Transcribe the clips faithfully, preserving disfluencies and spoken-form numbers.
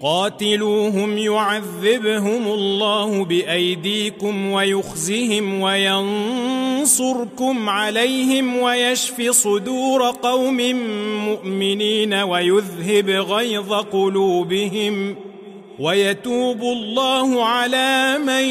قاتلوهم يعذبهم الله بأيديكم ويخزهم وينصركم عليهم ويشف صدور قوم مؤمنين ويذهب غيظ قلوبهم ويتوب الله على من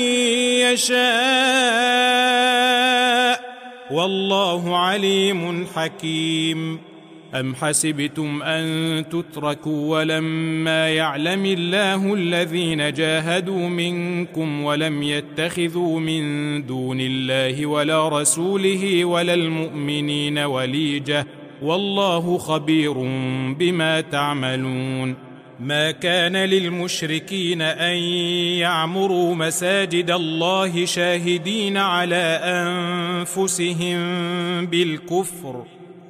يشاء والله عليم حكيم. أم حسبتم أن تتركوا ولما يعلم الله الذين جاهدوا منكم ولم يتخذوا من دون الله ولا رسوله ولا المؤمنين وليجة والله خبير بما تعملون. ما كان للمشركين أن يعمروا مساجد الله شاهدين على أنفسهم بالكفر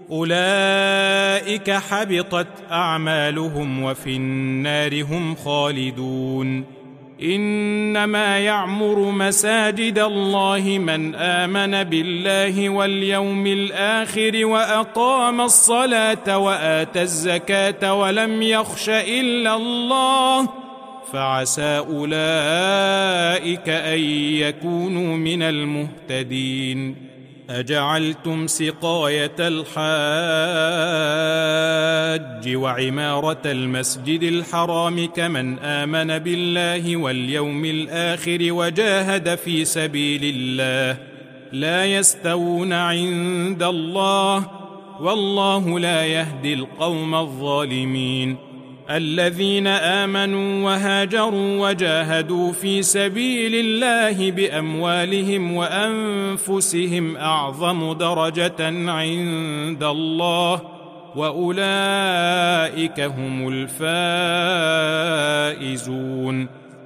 أولئك حبطت أعمالهم وفي النار هم خالدون. إنما يعمر مساجد الله من آمن بالله واليوم الآخر وأقام الصلاة وآتى الزكاة ولم يخش إلا الله فعسى أولئك أن يكونوا من المهتدين. أجعلتم سقاية الحاج وعمارة المسجد الحرام كمن آمن بالله واليوم الآخر وجاهد في سبيل الله لا يستوون عند الله والله لا يهدي القوم الظالمين. الذين آمنوا وهاجروا وجاهدوا في سبيل الله بأموالهم وأنفسهم أعظم درجة عند الله وأولئك هم الفائزون.